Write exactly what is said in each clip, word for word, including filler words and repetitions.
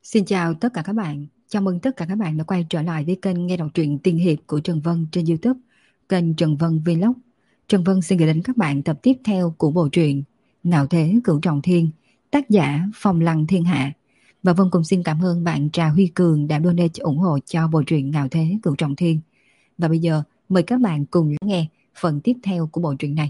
Xin chào tất cả các bạn. Chào mừng tất cả các bạn đã quay trở lại với kênh nghe đọc truyện tiên hiệp của Trần Vân trên YouTube, kênh Trần Vân Vlog. Trần Vân xin gửi đến các bạn tập tiếp theo của bộ truyện Ngạo Thế Cửu Trọng Thiên, tác giả Phong Lăng Thiên Hạ. Và Vân cũng xin cảm ơn bạn Trà Huy Cường đã donate ủng hộ cho bộ truyện Ngạo Thế Cửu Trọng Thiên. Và bây giờ mời các bạn cùng lắng nghe phần tiếp theo của bộ truyện này.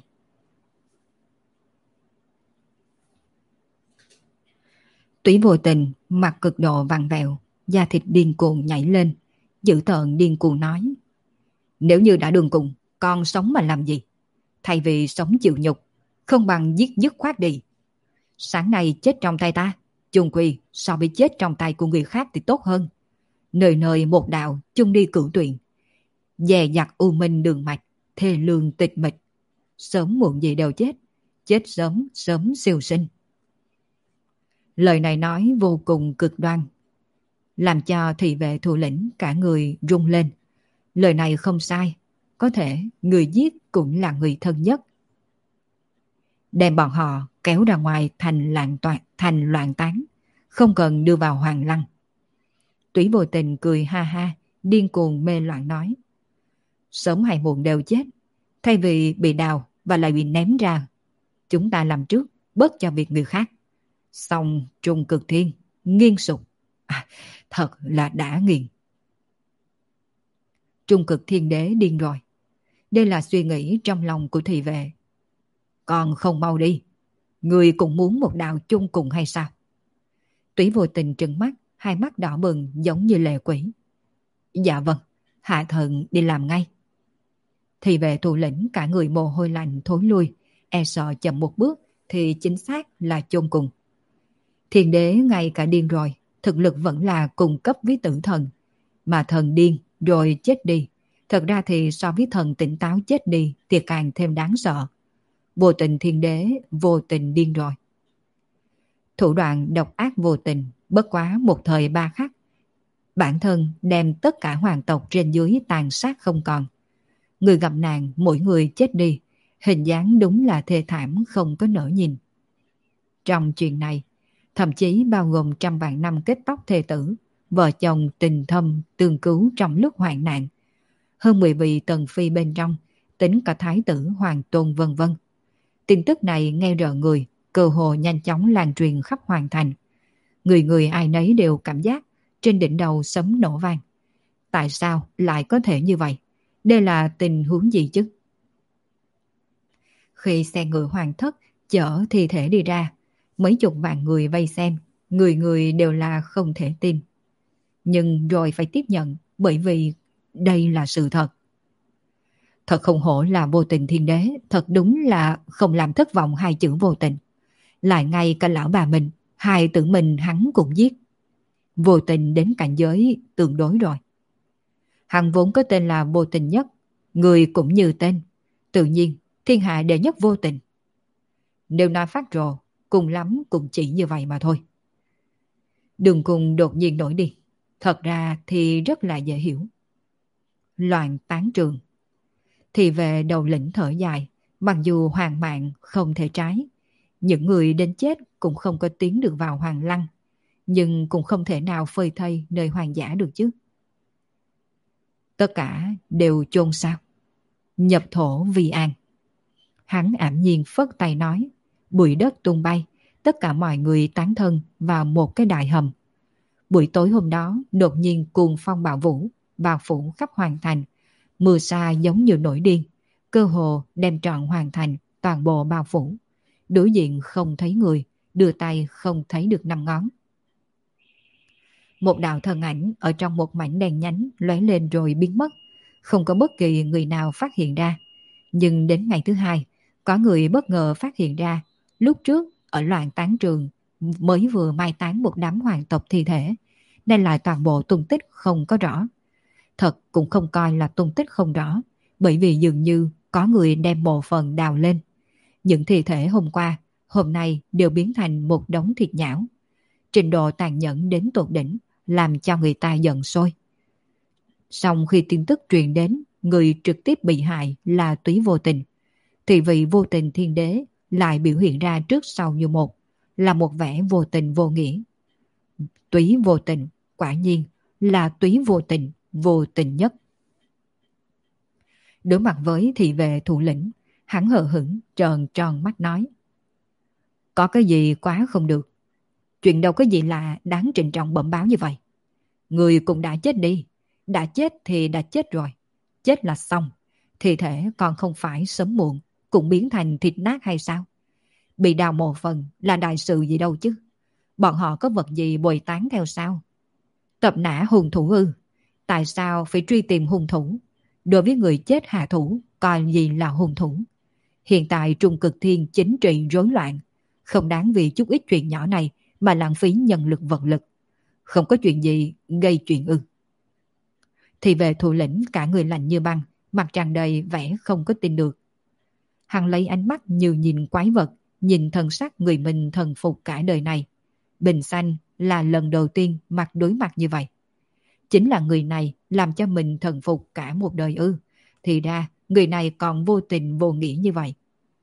Túy Vô Tình mặt cực độ vặn vẹo, da thịt điên cuồng nhảy lên, dữ tợn điên cuồng nói: nếu như đã đường cùng, còn sống mà làm gì? Thay vì sống chịu nhục, không bằng giết dứt khoát đi. Sáng nay chết trong tay ta, chung quy so với chết trong tay của người khác thì tốt hơn. Nơi nơi một đạo chung đi cửu tuyền, dè dặt u minh đường mạch, thê lương tịch mịch. Sớm muộn gì đều chết, chết sớm sớm siêu sinh. Lời này nói vô cùng cực đoan, làm cho thị vệ thủ lĩnh cả người rung lên. Lời này không sai, có thể người giết cũng là người thân nhất. Đem bọn họ kéo ra ngoài thành loạn toạn, thành loạn tán, không cần đưa vào hoàng lăng. Túy Vô Tình cười ha ha, điên cuồng mê loạn nói: sớm hay muộn đều chết, thay vì bị đào và lại bị ném ra, chúng ta làm trước, bớt cho việc người khác. Xong Trung Cực Thiên nghiêng sụp, à, thật là đã nghiền. Trung Cực Thiên Đế điên rồi. Đây là suy nghĩ trong lòng của thị vệ. Còn không mau đi, người cũng muốn một đạo chung cùng hay sao? Túy Vô Tình trừng mắt, hai mắt đỏ bừng giống như lệ quỷ. Dạ vâng, hạ thần đi làm ngay. Thị vệ thủ lĩnh cả người mồ hôi lạnh thối lui, e sợ chậm một bước thì chính xác là chôn cùng. Thiên đế ngay cả điên rồi, thực lực vẫn là cùng cấp với tử thần. Mà thần điên rồi chết đi, thật ra thì so với thần tỉnh táo chết đi thì càng thêm đáng sợ. Vô Tình Thiên Đế vô tình điên rồi. Thủ đoạn độc ác vô tình, bất quá một thời ba khắc, bản thân đem tất cả hoàng tộc trên dưới tàn sát không còn. Người gặp nạn mỗi người chết đi, hình dáng đúng là thê thảm không có nỡ nhìn. Trong chuyện này, thậm chí bao gồm trăm vạn năm kết tóc thê tử, vợ chồng tình thâm tương cứu trong lúc hoạn nạn, hơn mười vị tần phi bên trong, tính cả thái tử hoàng tôn vân vân. Tin tức này nghe rợn người, cơ hồ nhanh chóng lan truyền khắp hoàng thành. Người người ai nấy đều cảm giác trên đỉnh đầu sấm nổ vang. Tại sao lại có thể như vậy? Đây là tình huống gì chứ? Khi xe ngựa hoàng thất chở thi thể đi ra, mấy chục vạn người vây xem, người người đều là không thể tin. Nhưng rồi phải tiếp nhận, bởi vì đây là sự thật. Thật không hổ là Vô Tình Thiên Đế, thật đúng là không làm thất vọng hai chữ vô tình. Lại ngay cả lão bà mình, hai tử mình hắn cũng giết. Vô tình đến cảnh giới tương đối rồi. Hắn vốn có tên là Vô Tình Nhất, người cũng như tên, tự nhiên thiên hạ đệ nhất vô tình. Nếu nói phát rồ, cùng lắm cũng chỉ như vậy mà thôi. Đường cùng đột nhiên nổi đi, thật ra thì rất là dễ hiểu. Loạn tán trường. Thì về đầu lĩnh thở dài, mặc dù hoàng mạng không thể trái, những người đến chết cũng không có tiến được vào hoàng lăng, nhưng cũng không thể nào phơi thây nơi hoàng dã được chứ. Tất cả đều chôn sao? Nhập thổ vi an. Hắn ảm nhiên phất tay nói, bụi đất tung bay, tất cả mọi người tán thân vào một cái đại hầm. Buổi tối hôm đó đột nhiên cuồng phong bão vũ, bao phủ khắp hoàng thành. Mưa sa giống như nổi điên, cơ hồ đem trọn hoàng thành toàn bộ bao phủ. Đối diện không thấy người, đưa tay không thấy được năm ngón. Một đạo thân ảnh ở trong một mảnh đèn nhánh lóe lên rồi biến mất, không có bất kỳ người nào phát hiện ra. Nhưng đến ngày thứ hai, có người bất ngờ phát hiện ra, lúc trước ở loạn tán trường mới vừa mai táng một đám hoàng tộc thi thể, nên lại toàn bộ tung tích không có rõ. Thật cũng không coi là tung tích không rõ, bởi vì dường như có người đem bộ phận đào lên. Những thi thể hôm qua, hôm nay đều biến thành một đống thịt nhão. Trình độ tàn nhẫn đến tột đỉnh, làm cho người ta giận sôi. Sau khi tin tức truyền đến, người trực tiếp bị hại là Túy Vô Tình, thì vị Vô Tình Thiên Đế lại biểu hiện ra trước sau như một, là một vẻ vô tình vô nghĩa. Túy vô tình, quả nhiên là túy vô tình, vô tình nhất. Đối mặt với thị vệ thủ lĩnh, hắn hờ hững tròn tròn mắt nói. Có cái gì quá không được. Chuyện đâu có gì là đáng trịnh trọng bẩm báo như vậy. Người cũng đã chết đi. Đã chết thì đã chết rồi. Chết là xong. Thi thể còn không phải sớm muộn cũng biến thành thịt nát hay sao? Bị đào mộ phần là đại sự gì đâu chứ. Bọn họ có vật gì bồi tán theo sao? Tập nã hung thủ ư? Tại sao phải truy tìm hung thủ? Đối với người chết hạ thủ, coi gì là hung thủ? Hiện tại Trung Cực Thiên chính trị rối loạn. Không đáng vì chút ít chuyện nhỏ này mà lãng phí nhân lực vật lực. Không có chuyện gì gây chuyện ư? Thì về thủ lĩnh cả người lạnh như băng, mặt tràn đầy vẻ không có tin được. Hắn lấy ánh mắt như nhìn quái vật, nhìn thân sắc người mình thần phục cả đời này. Bình Xanh là lần đầu tiên mặt đối mặt như vậy. Chính là người này làm cho mình thần phục cả một đời ư? Thì ra người này còn vô tình vô nghĩa như vậy.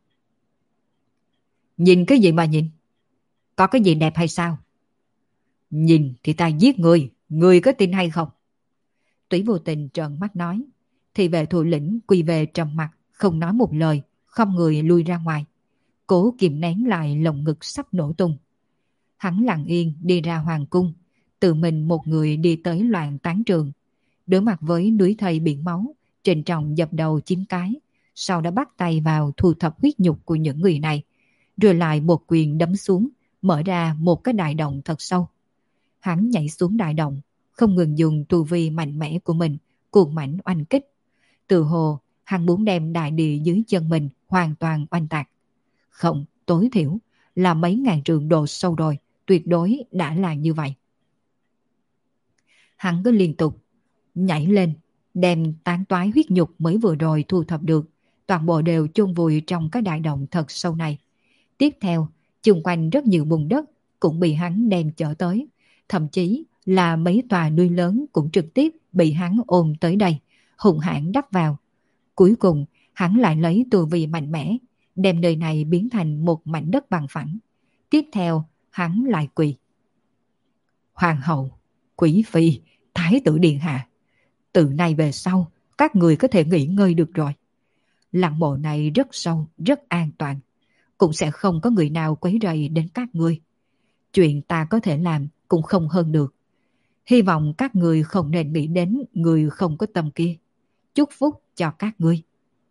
Nhìn cái gì mà nhìn? Có cái gì đẹp hay sao? Nhìn thì ta giết người, người có tin hay không? Túy vô tình trợn mắt nói. Thì về thủ lĩnh quỳ về trầm mặt, không nói một lời, không người lui ra ngoài. Cố kìm nén lại lồng ngực sắp nổ tung. Hắn lặng yên đi ra hoàng cung, tự mình một người đi tới loạn tán trường. Đối mặt với núi thây biển máu, trịnh trọng dập đầu chín cái, sau đó bắt tay vào thu thập huyết nhục của những người này, rồi lại một quyền đấm xuống, mở ra một cái đại động thật sâu. Hắn nhảy xuống đại động, không ngừng dùng tu vi mạnh mẽ của mình cuồng mãnh oanh kích. Từ hồ, hắn muốn đem đại địa dưới chân mình hoàn toàn oanh tạc. Không, tối thiểu là mấy ngàn trượng độ sâu rồi, tuyệt đối đã là như vậy. Hắn cứ liên tục nhảy lên, đem tán toái huyết nhục mới vừa rồi thu thập được, toàn bộ đều chôn vùi trong cái đại động thật sâu này. Tiếp theo, chung quanh rất nhiều bùn đất cũng bị hắn đem chở tới, thậm chí là mấy tòa núi lớn cũng trực tiếp bị hắn ôm tới đây, hùng hãn đắp vào. Cuối cùng, hắn lại lấy tu vi mạnh mẽ, đem nơi này biến thành một mảnh đất bằng phẳng. Tiếp theo, hắn lại quỳ. Hoàng hậu, quý phi, thái tử điện hạ, từ nay về sau, các người có thể nghỉ ngơi được rồi. Lăng mộ này rất sâu, rất an toàn, cũng sẽ không có người nào quấy rầy đến các ngươi. Chuyện ta có thể làm cũng không hơn được. Hy vọng các người không nên nghĩ đến người không có tâm kia. Chúc phúc cho các ngươi.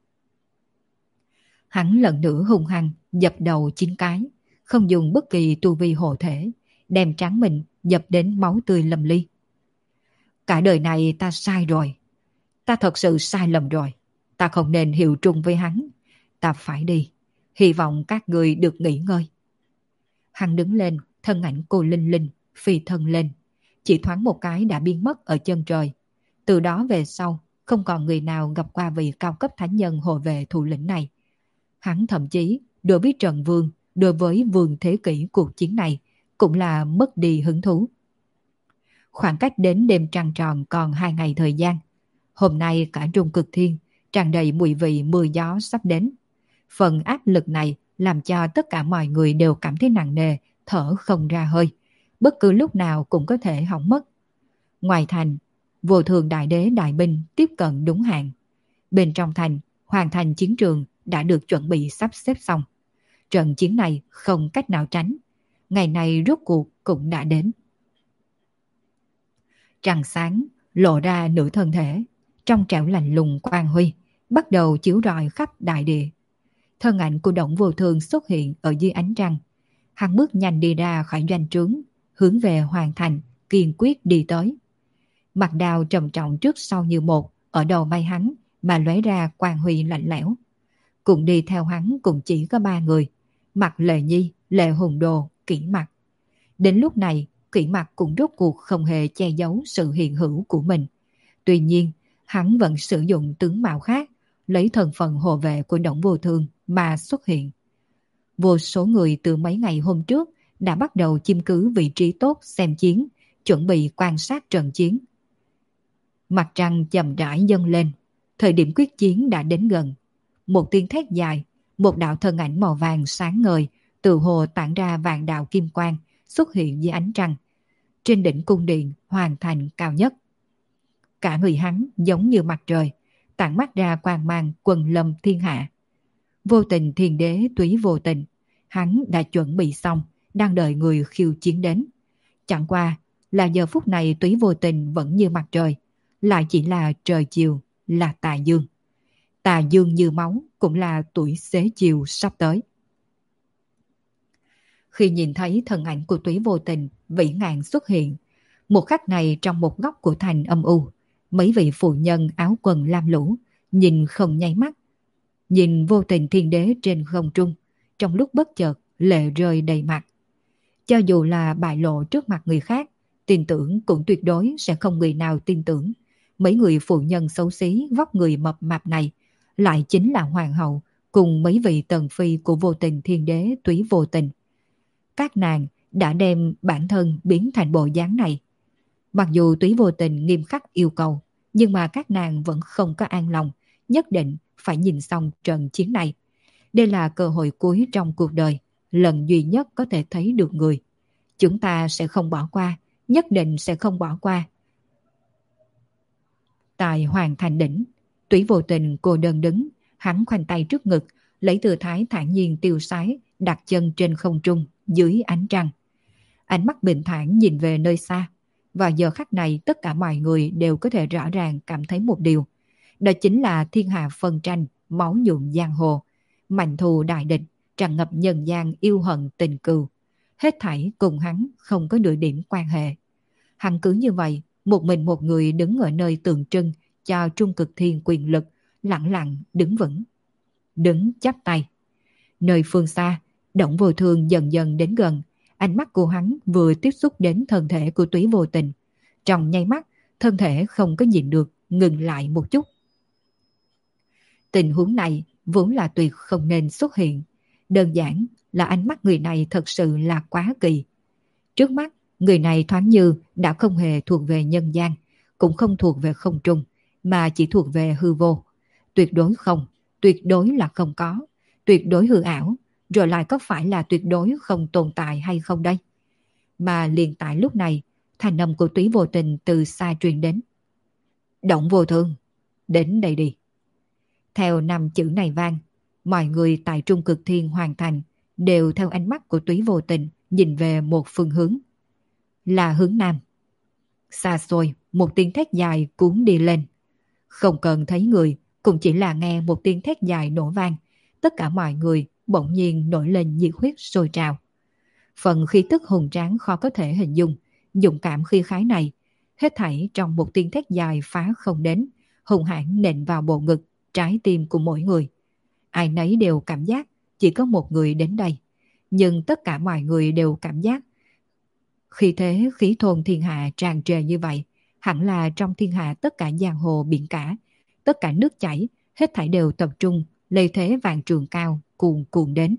Hắn lần nữa hung hăng dập đầu chín cái, không dùng bất kỳ tu vi hộ thể, đem trán mình dập đến máu tươi lâm ly. Cả đời này ta sai rồi. Ta thật sự sai lầm rồi. Ta không nên hiệu trung với hắn. Ta phải đi. Hy vọng các người được nghỉ ngơi. Hắn đứng lên, thân ảnh cô linh linh, phi thân lên. Chỉ thoáng một cái đã biến mất ở chân trời. Từ đó về sau, không còn người nào gặp qua vị cao cấp thánh nhân hộ vệ thủ lĩnh này. Hắn thậm chí, đối với Trần Vương, đối với vương thế kỷ cuộc chiến này, cũng là mất đi hứng thú. Khoảng cách đến đêm trăng tròn còn hai ngày thời gian. Hôm nay cả Trung Cực Thiên tràn đầy mùi vị mưa gió sắp đến. Phần áp lực này làm cho tất cả mọi người đều cảm thấy nặng nề, thở không ra hơi. Bất cứ lúc nào cũng có thể hỏng mất. Ngoài thành, vô thường đại đế đại binh tiếp cận đúng hạn. Bên trong thành, hoàn thành chiến trường đã được chuẩn bị sắp xếp xong. Trận chiến này không cách nào tránh. Ngày này rốt cuộc cũng đã đến. Trăng sáng lộ ra nửa thân thể, trong trẻo lạnh lùng quang huy, bắt đầu chiếu rọi khắp đại địa. Thân ảnh của Động Vô Thường xuất hiện ở dưới ánh trăng. Hắn bước nhanh đi ra khỏi doanh trướng, hướng về hoàn thành, kiên quyết đi tới. Mặt đào trầm trọng trước sau như một, ở đầu vai hắn mà lóe ra quang huy lạnh lẽo. Cùng đi theo hắn cũng chỉ có ba người, Mặt Lệ Nhi, Lệ Hùng Đồ, Kỷ Mặc. Đến lúc này, Kỷ Mặc cũng rốt cuộc không hề che giấu sự hiện hữu của mình. Tuy nhiên, hắn vẫn sử dụng tướng mạo khác, lấy thân phận hộ vệ của Động Vô Thường mà xuất hiện. Vô số người từ mấy ngày hôm trước đã bắt đầu chiêm cứ vị trí tốt xem chiến, chuẩn bị quan sát trận chiến. Mặt trăng chậm rãi dâng lên, thời điểm quyết chiến đã đến gần. Một tiếng thét dài, một đạo thân ảnh màu vàng sáng ngời, từ hồ tản ra vạn đạo kim quang, xuất hiện dưới ánh trăng. trên đỉnh cung điện hoàng thành cao nhất. Cả người hắn giống như mặt trời, tản mắt ra quang mang quần lâm thiên hạ. Vô tình thiên đế túy vô tình, hắn đã chuẩn bị xong, đang đợi người khiêu chiến đến. Chẳng qua là giờ phút này túy vô tình vẫn như mặt trời, lại chỉ là trời chiều, là tà dương. Tà dương như máu cũng là tuổi xế chiều sắp tới. Khi nhìn thấy thân ảnh của túy vô tình vĩ ngạn xuất hiện, một khắc này trong một góc của thành âm u, mấy vị phụ nhân áo quần lam lũ nhìn không nháy mắt, nhìn vô tình thiên đế trên không trung, trong lúc bất chợt lệ rơi đầy mặt. Cho dù là bại lộ trước mặt người khác, tin tưởng cũng tuyệt đối sẽ không người nào tin tưởng mấy người phụ nhân xấu xí vóc người mập mạp này lại chính là hoàng hậu cùng mấy vị tần phi của vô tình thiên đế túy vô tình. Các nàng đã đem bản thân biến thành bộ dáng này. Mặc dù túy vô tình nghiêm khắc yêu cầu, nhưng mà các nàng vẫn không có an lòng, nhất định phải nhìn xong trận chiến này. Đây là cơ hội cuối trong cuộc đời, lần duy nhất có thể thấy được người. Chúng ta sẽ không bỏ qua, nhất định sẽ không bỏ qua. Tại Hoàng Thành Đỉnh, túy vô tình cô đơn đứng, hắn khoanh tay trước ngực, lấy tư thái thản nhiên tiêu sái, đặt chân trên không trung, dưới ánh trăng. Ánh mắt bình thản nhìn về nơi xa, và giờ khắc này tất cả mọi người đều có thể rõ ràng cảm thấy một điều. Đó chính là thiên hạ phân tranh, máu nhuộm giang hồ, mạnh thù đại địch, tràn ngập nhân gian yêu hận tình cừu. Hết thảy cùng hắn không có nửa điểm quan hệ. Hắn cứ như vậy, một mình một người đứng ở nơi tượng trưng cho trung cực thiên quyền lực, lặng lặng đứng vững. Đứng chắp tay. Nơi phương xa, Động Vô Thương dần dần đến gần. Ánh mắt của hắn vừa tiếp xúc đến thân thể của túy vô tình. Trong nháy mắt, thân thể không có nhìn được, ngừng lại một chút. Tình huống này vốn là tuyệt không nên xuất hiện. Đơn giản là ánh mắt người này thật sự là quá kỳ. Trước mắt, người này thoáng như đã không hề thuộc về nhân gian, cũng không thuộc về không trung, mà chỉ thuộc về hư vô. Tuyệt đối không, tuyệt đối là không có, tuyệt đối hư ảo, rồi lại có phải là tuyệt đối không tồn tại hay không đây? Mà liền tại lúc này, thanh âm của túy vô tình từ xa truyền đến. Động Vô Thương, đến đây đi. Theo năm chữ này vang, mọi người tại Trung Cực Thiên Hoàng Thành đều theo ánh mắt của túy vô tình nhìn về một phương hướng. Là hướng nam. Xa xôi, một tiếng thét dài cuốn đi lên. Không cần thấy người, cũng chỉ là nghe một tiếng thét dài nổ vang. Tất cả mọi người bỗng nhiên nổi lên nhiệt huyết sôi trào. Phần khí tức hùng tráng khó có thể hình dung, dũng cảm khí khái này, hết thảy trong một tiếng thét dài phá không đến, hùng hãn nện vào bộ ngực, trái tim của mỗi người. Ai nấy đều cảm giác chỉ có một người đến đây, nhưng tất cả mọi người đều cảm giác khi thế khí thôn thiên hạ tràn trề như vậy, hẳn là trong thiên hạ tất cả giang hồ biển cả, tất cả nước chảy, hết thảy đều tập trung, lây thế vạn trường cao cuồn cuộn đến.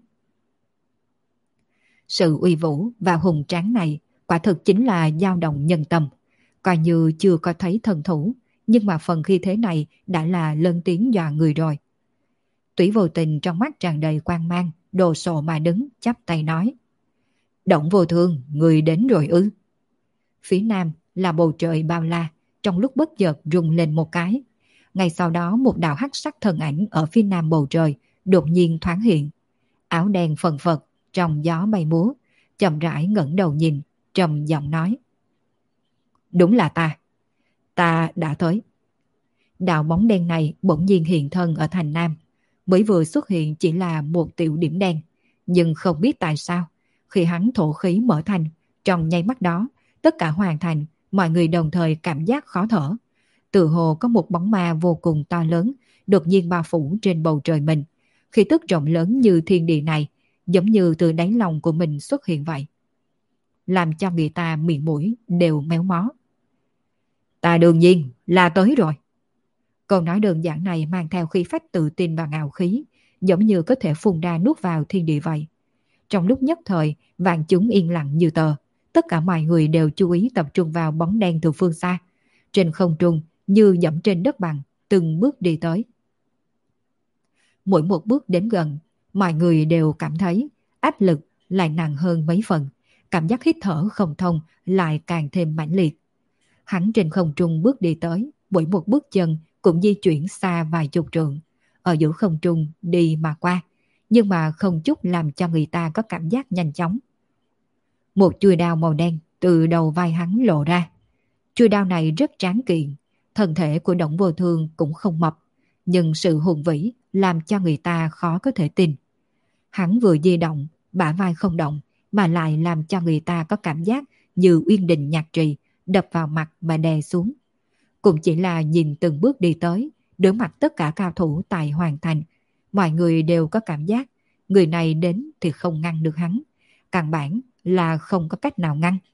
Sự uy vũ và hùng tráng này quả thực chính là dao động nhân tâm. Coi như chưa có thấy thần thủ, nhưng mà phần khi thế này đã là lớn tiếng dọa người rồi. Túy vô tình trong mắt tràn đầy quang mang, đồ sộ mà đứng, chắp tay nói. Động Vô Thương, người đến rồi ư? Phía nam là bầu trời bao la, trong lúc bất chợt rung lên một cái. Ngay sau đó một đạo hắc sắc thân ảnh ở phía nam bầu trời đột nhiên thoáng hiện. Áo đen phần phật, trong gió bay múa, chậm rãi ngẩng đầu nhìn, trầm giọng nói. Đúng là ta. Ta đã tới. Đạo bóng đen này bỗng nhiên hiện thân ở thành nam. Mới vừa xuất hiện chỉ là một tiểu điểm đen, nhưng không biết tại sao, khi hắn thổ khí mở thành, trong nháy mắt đó, tất cả hoàn thành, mọi người đồng thời cảm giác khó thở. Tự hồ có một bóng ma vô cùng to lớn, đột nhiên bao phủ trên bầu trời mình. Khí tức rộng lớn như thiên địa này, giống như từ đáy lòng của mình xuất hiện vậy. Làm cho người ta miệng mũi đều méo mó. Ta đương nhiên là tới rồi. Câu nói đơn giản này mang theo khí phách tự tin và ngạo khí, giống như có thể phun ra nuốt vào thiên địa vậy. Trong lúc nhất thời, vạn chúng yên lặng như tờ. Tất cả mọi người đều chú ý tập trung vào bóng đen từ phương xa. Trên không trung, như dẫm trên đất bằng, từng bước đi tới. Mỗi một bước đến gần, mọi người đều cảm thấy áp lực lại nặng hơn mấy phần. cảm giác hít thở không thông lại càng thêm mãnh liệt. Hắn trên không trung bước đi tới, mỗi một bước chân cũng di chuyển xa vài chục trượng, ở giữa không trung đi mà qua, nhưng mà không chút làm cho người ta có cảm giác nhanh chóng. Một chuôi đao màu đen từ đầu vai hắn lộ ra. Chuôi đao này rất tráng kiện, thân thể của Đổng Vô Thương cũng không mập, nhưng sự hùng vĩ làm cho người ta khó có thể tin. Hắn vừa di động, bả vai không động, mà lại làm cho người ta có cảm giác như uyên đình nhạc trì đập vào mặt mà đè xuống. Cũng chỉ là nhìn từng bước đi tới, đối mặt tất cả cao thủ tại Hoàng Thành, mọi người đều có cảm giác người này đến thì không ngăn được hắn, căn bản là không có cách nào ngăn.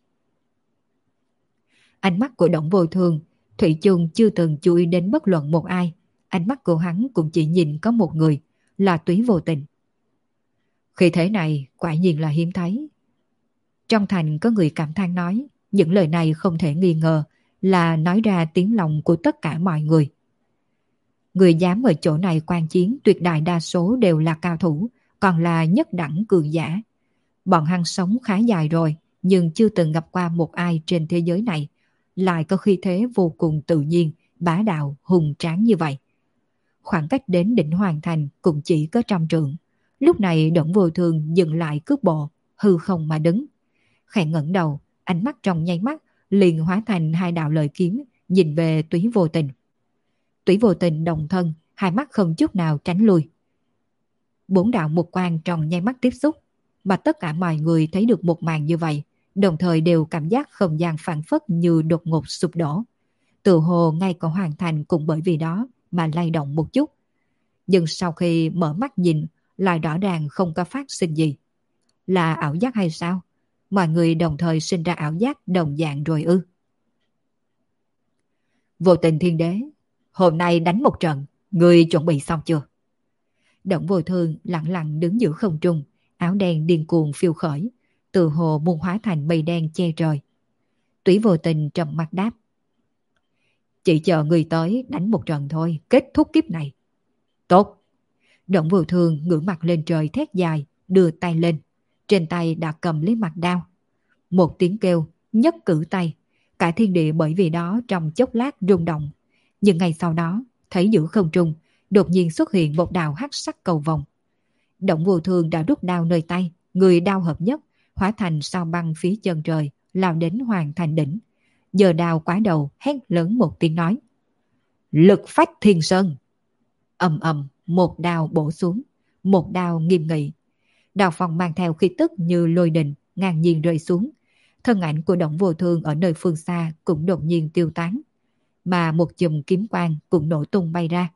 Ánh mắt của Đổng Vô Thương thủy chung chưa từng chú ý đến bất luận một ai, ánh mắt của hắn cũng chỉ nhìn có một người, là Túy Vô Tình. Khi thế này quả nhiên là hiếm thấy. Trong thành có người cảm thán nói, những lời này không thể nghi ngờ là nói ra tiếng lòng của tất cả mọi người. Người dám ở chỗ này quan chiến tuyệt đại đa số đều là cao thủ, còn là nhất đẳng cường giả. Bọn hắn sống khá dài rồi, nhưng chưa từng gặp qua một ai trên thế giới này lại có khí thế vô cùng tự nhiên, bá đạo, hùng tráng như vậy. Khoảng cách đến đỉnh Hoàng Thành cũng chỉ có trăm trượng. Lúc này Đổng Vô Thương dừng lại cước bộ, hư không mà đứng. Khẽ ngẩng đầu, ánh mắt trong nháy mắt liền hóa thành hai đạo lợi kiếm, nhìn về Túy Vô Tình. Túy Vô Tình đồng thân, hai mắt không chút nào tránh lui. Bốn đạo mục quang trong nháy mắt tiếp xúc, mà tất cả mọi người thấy được một màn như vậy, đồng thời đều cảm giác không gian phản phất như đột ngột sụp đổ. Tự hồ ngay cả Hoàng Thành cũng bởi vì đó mà lay động một chút. Nhưng sau khi mở mắt nhìn, lại rõ ràng không có phát sinh gì. Là ảo giác hay sao? Mọi người đồng thời sinh ra ảo giác đồng dạng rồi ư? Vô Tình Thiên Đế, hôm nay đánh một trận, người chuẩn bị xong chưa? Đổng Vô Thương lặng lặng đứng giữa không trung, áo đen điên cuồng phiêu khởi, từ hồ muốn hóa thành mây đen che trời. Túy Vô Tình trầm mặt đáp, chỉ chờ người tới đánh một trận thôi, kết thúc kiếp này. Tốt. Đổng Vô Thương ngửa mặt lên trời thét dài, đưa tay lên, trên tay đã cầm lấy mặt đao. Một tiếng kêu, nhấc cử tay, cả thiên địa bởi vì đó trong chốc lát rung động. Nhưng ngay sau đó, thấy giữa không trung đột nhiên xuất hiện một đạo hắc sắc cầu vồng. Đổng Vô Thương đã rút đao nơi tay, người đao hợp nhất, hóa thành sao băng phía chân trời, lao đến Hoàng Thành đỉnh. Giờ đao quá đầu, hét lớn một tiếng nói, lực phách thiên sơn. Ầm ầm, một đao bổ xuống, một đao nghiêm nghị. Đao phong mang theo khí tức như lôi đình, ngang nhiên rơi xuống. Thân ảnh của Đổng Vô Thương ở nơi phương xa cũng đột nhiên tiêu tán, mà một chùm kiếm quang cũng nổ tung bay ra.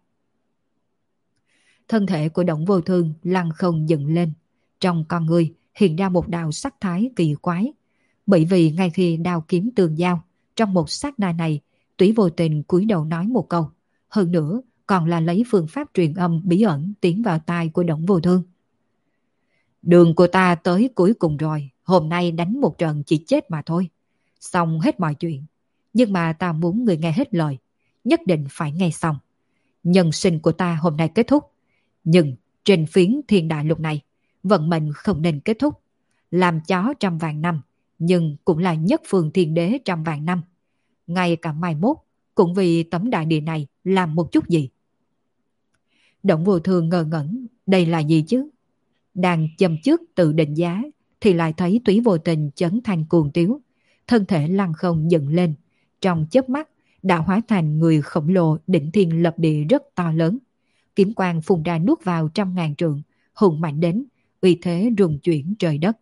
Thân thể của Đổng Vô Thương lăn không dựng lên, trong con người hiện ra một đạo sắc thái kỳ quái. Bởi vì ngay khi đao kiếm tương giao, trong một sát na này, Túy Vô Tình cúi đầu nói một câu, hơn nữa còn là lấy phương pháp truyền âm bí ẩn tiến vào tai của Đổng Vô Thương. Đường của ta tới cuối cùng rồi, hôm nay đánh một trận chỉ chết mà thôi. Xong hết mọi chuyện, nhưng mà ta muốn người nghe hết lời, nhất định phải nghe xong. Nhân sinh của ta hôm nay kết thúc, nhưng trên phiến thiên đại lục này, vận mệnh không nên kết thúc. Làm chó trăm vạn năm, nhưng cũng là nhất phương thiên đế trăm vạn năm. Ngay cả mai mốt, cũng vì tấm đại địa này làm một chút gì. Đổng Vô Thương ngờ ngẩn, đây là gì chứ? Đang châm trước tự định giá, thì lại thấy Túy Vô Tình chấn thành cuồng tiếu, thân thể lăn không dựng lên, trong chớp mắt đã hóa thành người khổng lồ đỉnh thiên lập địa rất to lớn. Kiếm quang phun ra nuốt vào trăm ngàn trượng, hùng mạnh đến uy thế rung chuyển trời đất.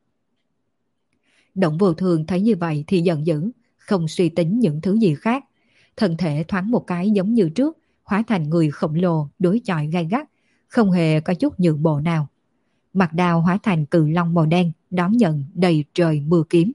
Đổng Vô Thương thấy như vậy thì giận dữ, không suy tính những thứ gì khác, thân thể thoáng một cái giống như trước, hóa thành người khổng lồ đối chọi gay gắt, không hề có chút nhượng bộ nào. Mặt đao hóa thành cự long màu đen, đón nhận đầy trời mưa kiếm.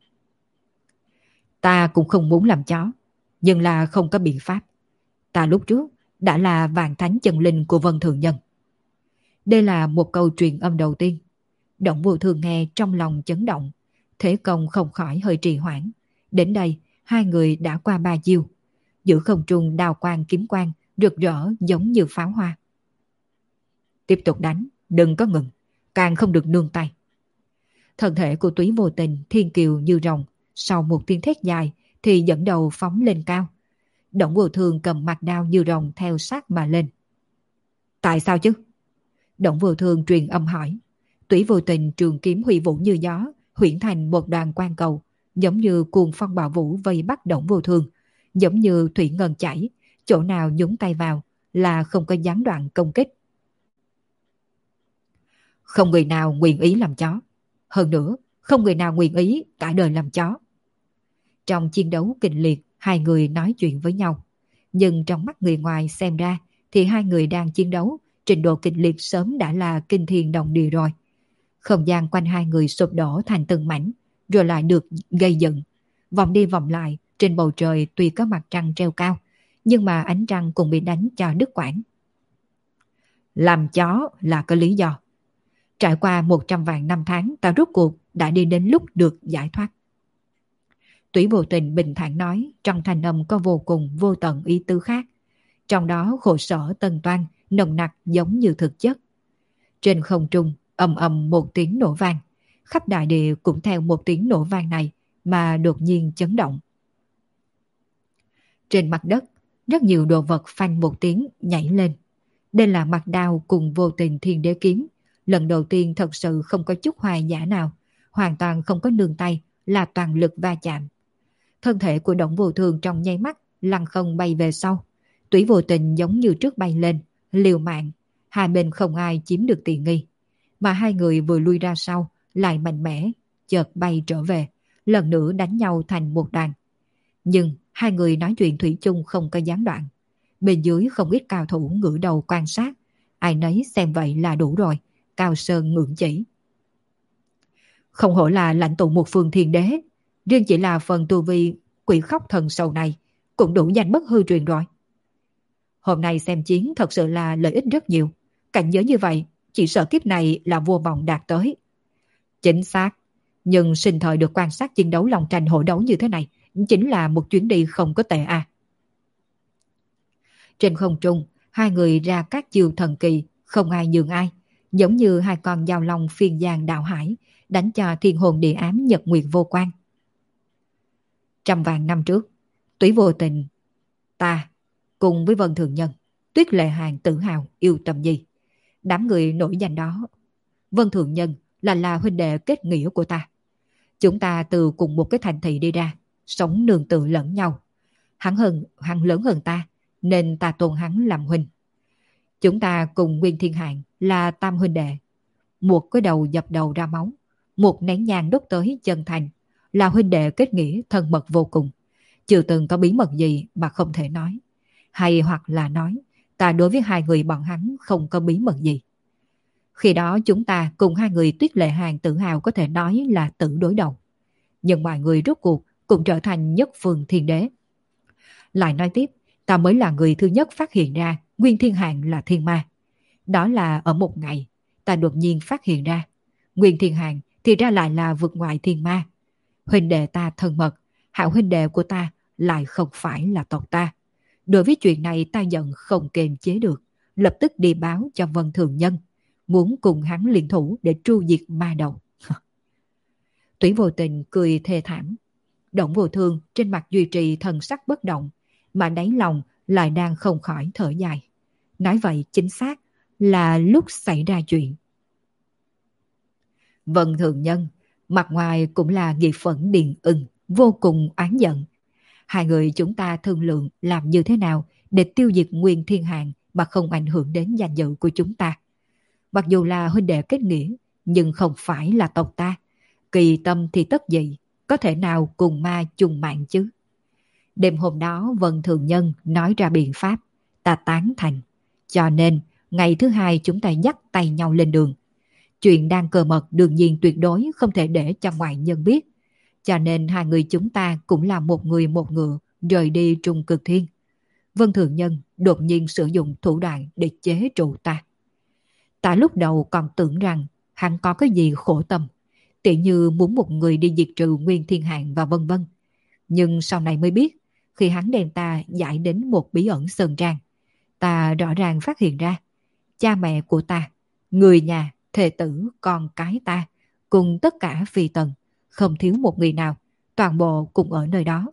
Ta cũng không muốn làm chó, nhưng là không có biện pháp. Ta lúc trước đã là vạn thánh chân linh của Vân Thường Nhân. Đây là một câu truyền âm đầu tiên. Đổng Vô Thương nghe trong lòng chấn động, thế công không khỏi hơi trì hoãn. Đến đây, hai người đã qua ba chiêu. Giữa không trung đào quang kiếm quang, rực rỡ giống như pháo hoa. Tiếp tục đánh, đừng có ngừng, càng không được nương tay. Thân thể của Túy Vô Tình thiên kiều như rồng, sau một tiếng thét dài thì dẫn đầu phóng lên cao. Đổng Vô Thương cầm mặt đao như rồng theo sát mà lên. Tại sao chứ? Đổng Vô Thương truyền âm hỏi. Túy Vô Tình trường kiếm huy vũ như gió, huyễn thành một đoàn quang cầu, giống như cuồng phong bạo vũ vây bắt Đổng Vô Thương, giống như thủy ngân chảy, chỗ nào nhúng tay vào là không có gián đoạn công kích. Không người nào nguyện ý làm chó. Hơn nữa, không người nào nguyện ý cả đời làm chó. Trong chiến đấu kịch liệt, hai người nói chuyện với nhau. Nhưng trong mắt người ngoài xem ra thì hai người đang chiến đấu, trình độ kịch liệt sớm đã là kinh thiên động địa rồi. Không gian quanh hai người sụp đổ thành từng mảnh, rồi lại được gây dựng. Vòng đi vòng lại, trên bầu trời tuy có mặt trăng treo cao, nhưng mà ánh trăng cũng bị đánh cho đứt quãng. Làm chó là có lý do. Trải qua một trăm vạn năm tháng, ta rốt cuộc đã đi đến lúc được giải thoát. Túy Vô Tình bình thản nói, trong thanh âm có vô cùng vô tận ý tứ khác. Trong đó khổ sở tân toan, nồng nặc giống như thực chất. Trên không trung, ầm ầm một tiếng nổ vang. Khắp đại địa cũng theo một tiếng nổ vang này mà đột nhiên chấn động. Trên mặt đất, rất nhiều đồ vật phanh một tiếng nhảy lên. Đây là mặt đao cùng Vô Tình Thiên Đế Kiếm. Lần đầu tiên thật sự không có chút hoài giả nào, hoàn toàn không có nương tay, là toàn lực va chạm. Thân thể của Đổng Vô Thương trong nháy mắt lăn không bay về sau. Túy Vô Tình giống như trước bay lên, liều mạng, hai bên không ai chiếm được tiện nghi. Mà hai người vừa lui ra sau, lại mạnh mẽ, chợt bay trở về, lần nữa đánh nhau thành một đàn. Nhưng hai người nói chuyện thủy chung không có gián đoạn. Bên dưới không ít cao thủ ngửa đầu quan sát, ai nấy xem vậy là đủ rồi, cao sơn ngưỡng chỉ. Không hổ là lãnh tụ một phương thiên đế, riêng chỉ là phần tu vi quỷ khóc thần sầu này cũng đủ danh bất hư truyền rồi. Hôm nay xem chiến thật sự là lợi ích rất nhiều. Cảnh giới như vậy, chỉ sợ kiếp này là vô vọng đạt tới. Chính xác, nhưng sinh thời được quan sát chiến đấu lòng tranh hổ đấu như thế này chính là một chuyến đi không có tệ à. Trên không trung, hai người ra các chiêu thần kỳ, không ai nhường ai, giống như hai con dao long phiên giang đạo hải, đánh cho thiên hồn địa ám nhật nguyệt vô quan. Trăm vạn năm trước, Túy Vô Tình, ta cùng với Vân Thường Nhân, Tuyết Lệ Hàng tự hào yêu Tâm Nhi, đám người nổi danh đó. Vân Thường Nhân là là huynh đệ kết nghĩa của ta. Chúng ta từ cùng một cái thành thị đi ra, sống nương tự lẫn nhau. Hắn hơn, hắn lớn hơn ta, nên ta tôn hắn làm huynh. Chúng ta cùng Nguyên Thiên Hạng là tam huynh đệ. Một cái đầu dập đầu ra máu, một nén nhang đốt tới chân thành, là huynh đệ kết nghĩa thân mật vô cùng. Chưa từng có bí mật gì mà không thể nói. Hay hoặc là nói, ta đối với hai người bọn hắn không có bí mật gì. Khi đó chúng ta cùng hai người Tuyết Lệ Hàng tự hào có thể nói là tự đối đầu. Nhưng mọi người rốt cuộc cũng trở thành nhất phương thiên đế. Lại nói tiếp, ta mới là người thứ nhất phát hiện ra Nguyên Thiên Hạng là thiên ma. Đó là ở một ngày, ta đột nhiên phát hiện ra Nguyên Thiên Hạng thì ra lại là vượt ngoại thiên ma. Huynh đệ ta thân mật, hảo huynh đệ của ta lại không phải là tộc ta. Đối với chuyện này ta giận không kềm chế được, lập tức đi báo cho Vân Thường Nhân, muốn cùng hắn liên thủ để tru diệt ma đầu. Túy Vô Tình cười thê thảm. Đổng Vô Thương trên mặt duy trì thần sắc bất động, mà đáy lòng lại đang không khỏi thở dài. Nói vậy chính xác là lúc xảy ra chuyện. Vân Thường Nhân mặt ngoài cũng là nghiệt phẫn điền ưng, vô cùng oán giận. Hai người chúng ta thương lượng làm như thế nào để tiêu diệt Nguyên Thiên Hạng mà không ảnh hưởng đến danh dự của chúng ta. Mặc dù là huynh đệ kết nghĩa, nhưng không phải là tộc ta. Kỳ tâm thì tất dị, có thể nào cùng ma chung mạng chứ? Đêm hôm đó Vân Thường Nhân nói ra biện pháp, ta tán thành. Cho nên, ngày thứ hai chúng ta dắt tay nhau lên đường. Chuyện đang cờ mật đương nhiên tuyệt đối không thể để cho ngoại nhân biết. Cho nên hai người chúng ta cũng là một người một ngựa rời đi Trung Cực Thiên. Vân Thường Nhân đột nhiên sử dụng thủ đoạn để chế trụ ta. Ta lúc đầu còn tưởng rằng hắn có cái gì khổ tâm, tỉ như muốn một người đi diệt trừ Nguyên Thiên Hạng và vân vân. Nhưng sau này mới biết, khi hắn đem ta giải đến một bí ẩn sơn trang, ta rõ ràng phát hiện ra cha mẹ của ta, người nhà, thê tử, con cái ta cùng tất cả phi tần, không thiếu một người nào, toàn bộ cùng ở nơi đó.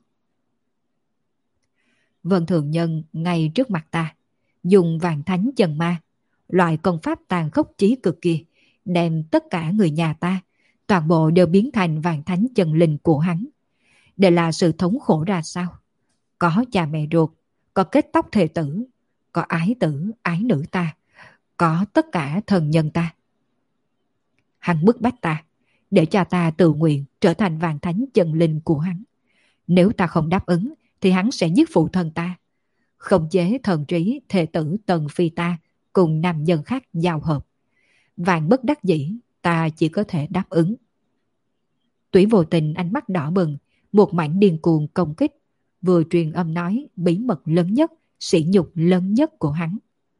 Vân Thường Nhân ngay trước mặt ta, dùng vạn thánh chân ma, loại công pháp tàn khốc chí cực kia, đem tất cả người nhà ta, toàn bộ đều biến thành vạn thánh chân linh của hắn. Đây là sự thống khổ ra sao? Có cha mẹ ruột, có kết tóc thề tử, có ái tử, ái nữ ta, có tất cả thần nhân ta. Hắn bức bách ta, để cho ta tự nguyện trở thành vạn thánh chân linh của hắn. Nếu ta không đáp ứng, thì hắn sẽ giết phụ thân ta. Khống chế thần trí thề tử Tần Phi ta cùng nam nhân khác giao hợp. Vạn bất đắc dĩ, ta chỉ có thể đáp ứng. Tủy Vô Tình ánh mắt đỏ bừng, một mảnh điên cuồng công kích, vừa truyền âm nói bí mật lớn nhất, sỉ nhục lớn nhất của hắn.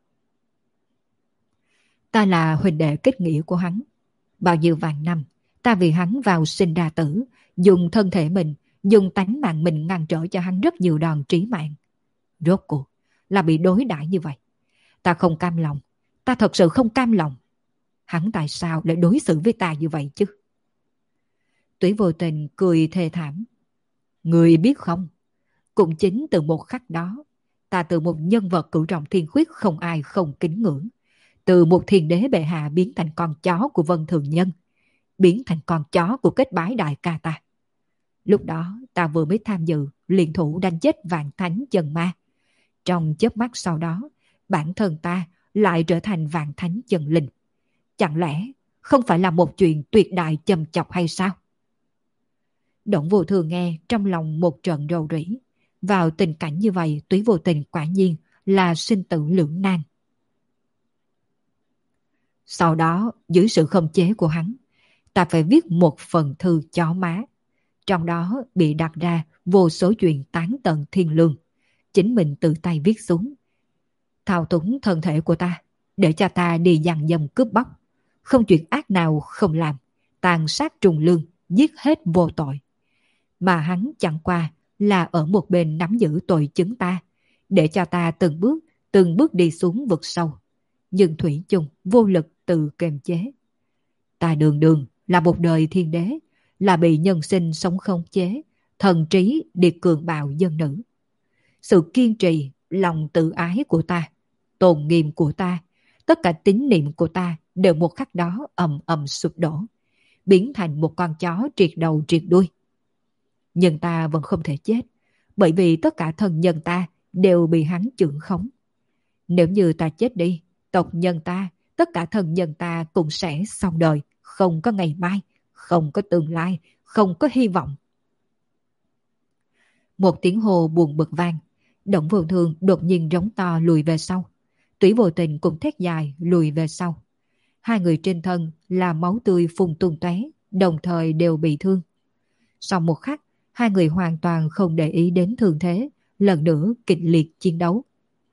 Ta là huynh đệ kết nghĩa của hắn. Bao nhiêu vạn năm, ta vì hắn vào sinh ra tử, dùng thân thể mình, dùng tánh mạng mình ngăn trở cho hắn rất nhiều đòn trí mạng. Rốt cuộc là bị đối đãi như vậy. Ta không cam lòng, ta thật sự không cam lòng. Hắn tại sao lại đối xử với ta như vậy chứ? Tủy Vô Tình cười thê thảm. Người biết không, cũng chính từ một khắc đó, ta từ một nhân vật cửu trọng thiên khuyết không ai không kính ngưỡng, từ một thiên đế bệ hạ biến thành con chó của Vân Thường Nhân, biến thành con chó của kết bái đại ca ta. Lúc đó ta vừa mới tham dự liên thủ đánh chết vạn thánh chân ma. Trong chớp mắt sau đó, bản thân ta lại trở thành vạn thánh chân linh. Chẳng lẽ không phải là một chuyện tuyệt đại châm chọc hay sao? Động Vô Thường nghe trong lòng một trận rầu rĩ. Vào tình cảnh như vậy, Tủy Vô Tình quả nhiên là sinh tử lưỡng nan. Sau đó, dưới sự khống chế của hắn, ta phải viết một phần thư chó má. Trong đó bị đặt ra vô số chuyện tán tận thiên lương. Chính mình tự tay viết xuống. Thao túng thân thể của ta, để cho ta đi dằn dầm cướp bóc. Không chuyện ác nào không làm, tàn sát trùng lương, giết hết vô tội. Mà hắn chẳng qua là ở một bên nắm giữ tội chứng ta, để cho ta từng bước, từng bước đi xuống vực sâu. Nhưng thủy chung vô lực tự kiềm chế. Ta đường đường là một đời thiên đế, là bị nhân sinh sống không chế, thần trí đi cường bạo dân nữ. Sự kiên trì, lòng tự ái của ta, tôn nghiêm của ta, tất cả tín niệm của ta đều một khắc đó ầm ầm sụp đổ, biến thành một con chó triệt đầu triệt đuôi. Nhưng ta vẫn không thể chết, bởi vì tất cả thân nhân ta đều bị hắn chưởng khống. Nếu như ta chết đi, tộc nhân ta, tất cả thân nhân ta cũng sẽ xong đời, không có ngày mai, không có tương lai, không có hy vọng. Một tiếng hô buồn bực vang, Động Vô Thường đột nhiên rống to lùi về sau. Tủy Vô Tình cũng thét dài lùi về sau. Hai người trên thân là máu tươi phun tung tóe, đồng thời đều bị thương. Sau một khắc, hai người hoàn toàn không để ý đến thương thế, lần nữa kịch liệt chiến đấu.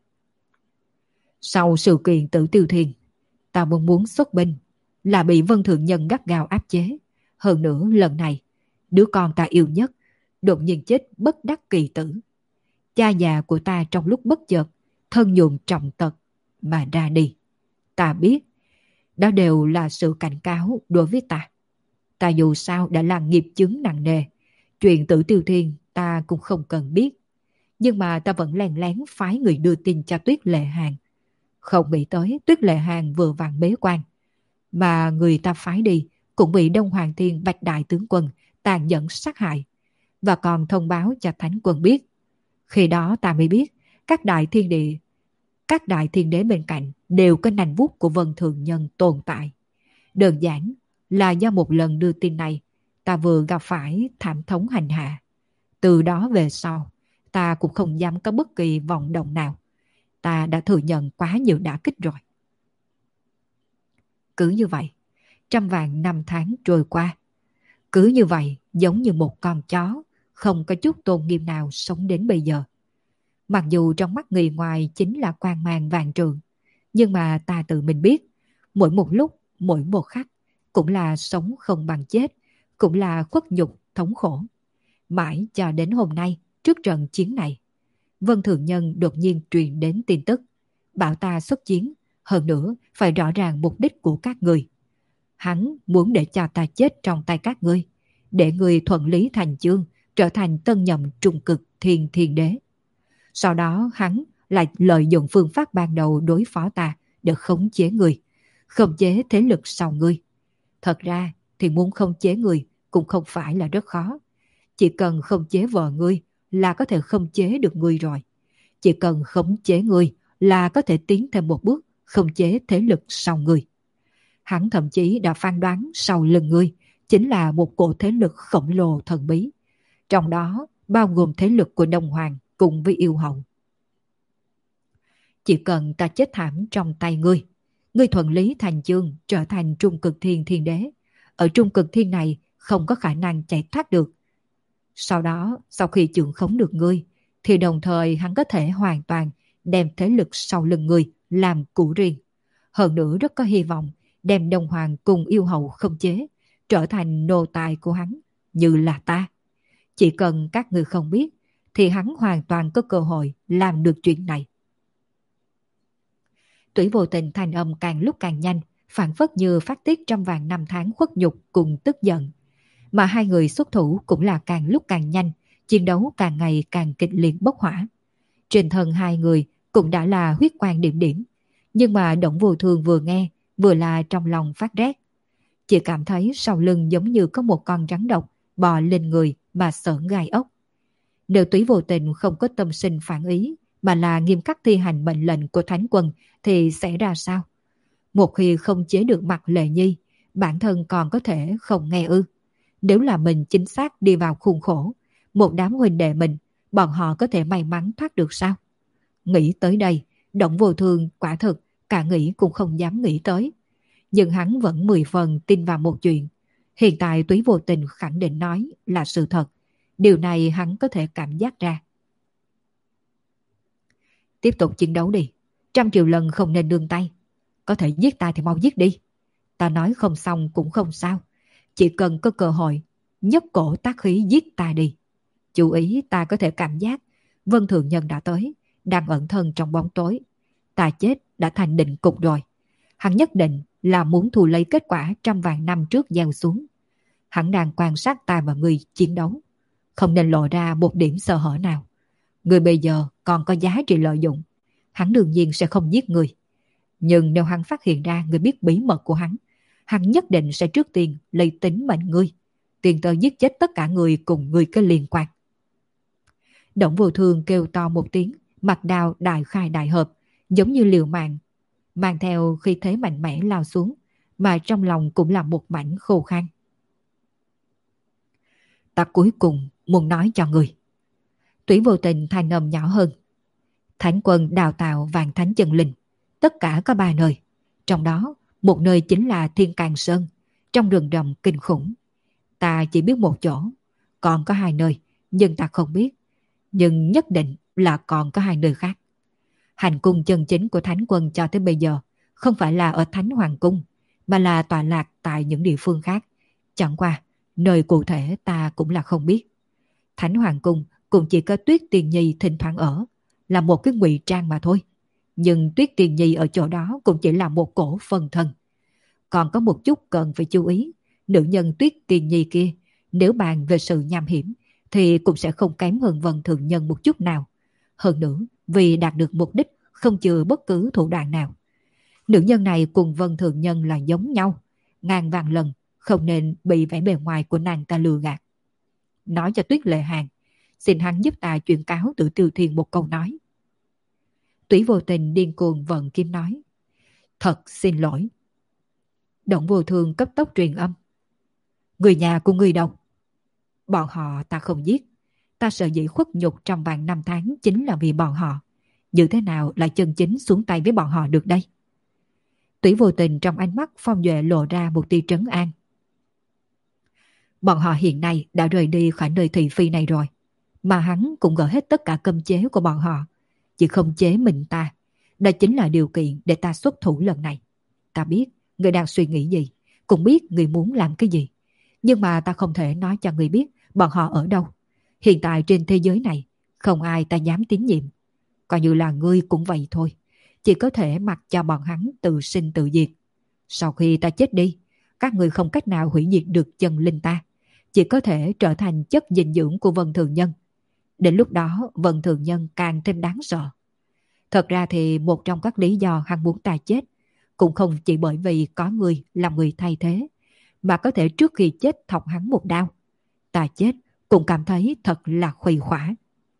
Sau sự kiện Tử Tiêu Thiên, ta muốn muốn xuất binh, là bị Vân Thượng Nhân gắt gao áp chế. Hơn nữa lần này, đứa con ta yêu nhất đột nhiên chết bất đắc kỳ tử. Cha già của ta trong lúc bất chợt, thân nhuộm trọng tật mà ra đi. Ta biết, đó đều là sự cảnh cáo đối với ta. Ta dù sao đã là nghiệp chướng nặng nề, chuyện Tử Tiêu Thiên ta cũng không cần biết. Nhưng mà ta vẫn lén lén phái người đưa tin cho Tuyết Lệ Hàn. Không nghĩ tới Tuyết Lệ Hàn vừa vặn bế quan, mà người ta phái đi cũng bị Đông Hoàng Thiên Bạch Đại Tướng Quân tàn nhẫn sát hại, và còn thông báo cho Thánh Quân biết. Khi đó ta mới biết các đại thiên địa, các đại thiên đế bên cạnh đều có nanh vuốt của Vân Thường Nhân tồn tại. Đơn giản là do một lần đưa tin này, ta vừa gặp phải thảm thống hành hạ. Từ đó về sau, ta cũng không dám có bất kỳ vọng động nào. Ta đã thừa nhận quá nhiều đả kích rồi. Cứ như vậy, trăm vạn năm tháng trôi qua. Cứ như vậy, giống như một con chó, không có chút tôn nghiêm nào sống đến bây giờ. Mặc dù trong mắt người ngoài chính là quang mang vàng trường, nhưng mà ta tự mình biết, mỗi một lúc, mỗi một khắc, cũng là sống không bằng chết, cũng là khuất nhục, thống khổ. Mãi cho đến hôm nay, trước trận chiến này, Vân Thường Nhân đột nhiên truyền đến tin tức, bảo ta xuất chiến, hơn nữa phải rõ ràng mục đích của các người. Hắn muốn để cho ta chết trong tay các ngươi, để ngươi thuận lý thành chương, trở thành tân nhậm trung cực thiên thiên đế. Sau đó hắn lại lợi dụng phương pháp ban đầu đối phó ta để khống chế ngươi, khống chế thế lực sau ngươi. Thật ra thì muốn khống chế ngươi cũng không phải là rất khó. Chỉ cần khống chế vợ ngươi là có thể khống chế được ngươi rồi. Chỉ cần khống chế ngươi là có thể tiến thêm một bước khống chế thế lực sau ngươi. Hắn thậm chí đã phán đoán sau lưng ngươi chính là một cổ thế lực khổng lồ thần bí. Trong đó bao gồm thế lực của Đông Hoàng cùng với yêu hậu. Chỉ cần ta chết thảm trong tay ngươi, ngươi thuận lý thành chương trở thành trung cực thiên thiên đế. Ở trung cực thiên này không có khả năng chạy thoát được. Sau đó, sau khi trưởng khống được ngươi, thì đồng thời hắn có thể hoàn toàn đem thế lực sau lưng ngươi làm của riêng. Hơn nữa rất có hy vọng đem Đông Hoàng cùng yêu hậu khống chế, trở thành nô tài của hắn, như là ta. Chỉ cần các ngươi không biết, thì hắn hoàn toàn có cơ hội làm được chuyện này. Tủy Vô Tình thanh âm càng lúc càng nhanh, phản phất như phát tiết trong vàng năm tháng khuất nhục cùng tức giận. Mà hai người xuất thủ cũng là càng lúc càng nhanh, chiến đấu càng ngày càng kịch liệt bốc hỏa. Trên thân hai người cũng đã là huyết quang điểm điểm, nhưng mà Đổng Vô Thường vừa nghe, vừa là trong lòng phát rét. Chỉ cảm thấy sau lưng giống như có một con rắn độc bò lên người mà sởn gai ốc. Nếu Tủy Vô Tình không có tâm sinh phản ý, mà là nghiêm khắc thi hành mệnh lệnh của Thánh Quân thì sẽ ra sao? Một khi không chế được Mạc Lệ Nhi, bản thân còn có thể không nghe ư? Nếu là mình chính xác đi vào khuôn khổ, một đám huynh đệ mình, bọn họ có thể may mắn thoát được sao? Nghĩ tới đây, Đổng Vô Thường quả thực cả nghĩ cũng không dám nghĩ tới. Nhưng hắn vẫn mười phần tin vào một chuyện. Hiện tại Túy Vô Tình khẳng định nói là sự thật. Điều này hắn có thể cảm giác ra. Tiếp tục chiến đấu đi. Trăm triệu lần không nên nương tay. Có thể giết ta thì mau giết đi. Ta nói không xong cũng không sao. Chỉ cần có cơ hội, nhấc cổ tác khí giết ta đi. Chú ý ta có thể cảm giác Vân Thượng Nhân đã tới, đang ẩn thân trong bóng tối. Ta chết đã thành định cục rồi. Hắn nhất định là muốn thu lấy kết quả trăm vạn năm trước gieo xuống. Hắn đang quan sát ta và người chiến đấu. Không nên lộ ra một điểm sơ hở nào. Người bây giờ còn có giá trị lợi dụng. Hắn đương nhiên sẽ không giết người. Nhưng nếu hắn phát hiện ra người biết bí mật của hắn, hắn nhất định sẽ trước tiên lấy tính mệnh ngươi, tiền tới giết chết tất cả người cùng người có liên quan. Đổng Vô Thường kêu to một tiếng, mặt đao đại khai đại hợp, giống như liều mạng, mang theo khí thế mạnh mẽ lao xuống, mà trong lòng cũng là một mảnh khô khan. Ta cuối cùng muốn nói cho người. Tủy Vô Tình thanh âm nhỏ hơn. Thánh Quân đào tạo vạn thánh chân linh, tất cả có ba nơi. Trong đó, một nơi chính là Thiên Càng Sơn, trong rừng rậm kinh khủng. Ta chỉ biết một chỗ, còn có hai nơi, nhưng ta không biết. Nhưng nhất định là còn có hai nơi khác. Hành cung chân chính của Thánh Quân cho tới bây giờ không phải là ở Thánh Hoàng Cung, mà là tọa lạc tại những địa phương khác. Chẳng qua, nơi cụ thể ta cũng là không biết. Thánh Hoàng Cung cũng chỉ có Tuyết Tiền Nhi thỉnh thoảng ở, là một cái ngụy trang mà thôi. Nhưng Tuyết Tiền Nhi ở chỗ đó cũng chỉ là một cổ phần thân. Còn có một chút cần phải chú ý, nữ nhân Tuyết Tiền Nhi kia, nếu bàn về sự nham hiểm, thì cũng sẽ không kém hơn Vân Thượng Nhân một chút nào. Hơn nữa, vì đạt được mục đích, không chừa bất cứ thủ đoạn nào. Nữ nhân này cùng Vân Thượng Nhân là giống nhau, ngàn vạn lần, không nên bị vẻ bề ngoài của nàng ta lừa gạt. Nói cho Tuyết Lệ Hàn, xin hắn giúp ta chuyển cáo Tử Tiêu Thiên một câu nói. Tủy Vô Tình điên cuồng vận kim nói. Thật xin lỗi. Đổng Vô Thường cấp tốc truyền âm. Người nhà của người đâu? Bọn họ ta không giết. Ta sợ dĩ khuất nhục trong vàng năm tháng chính là vì bọn họ. Như thế nào lại chân chính xuống tay với bọn họ được đây? Tủy Vô Tình trong ánh mắt Phong Duệ lộ ra một tia trấn an. Bọn họ hiện nay đã rời đi khỏi nơi thị phi này rồi. Mà hắn cũng gỡ hết tất cả cấm chế của bọn họ. Chỉ không chế mình ta. Đó chính là điều kiện để ta xuất thủ lần này. Ta biết người đang suy nghĩ gì, cũng biết người muốn làm cái gì. Nhưng mà ta không thể nói cho người biết bọn họ ở đâu. Hiện tại trên thế giới này, không ai ta dám tín nhiệm. Coi như là ngươi cũng vậy thôi. Chỉ có thể mặc cho bọn hắn tự sinh tự diệt. Sau khi ta chết đi, các người không cách nào hủy diệt được chân linh ta, chỉ có thể trở thành chất dinh dưỡng của Vân Thường Nhân. Đến lúc đó Vân Thường Nhân càng thêm đáng sợ. Thật ra thì một trong các lý do hắn muốn ta chết cũng không chỉ bởi vì có người làm người thay thế, mà có thể trước khi chết thọc hắn một đao. Ta chết cũng cảm thấy thật là khuây khỏa.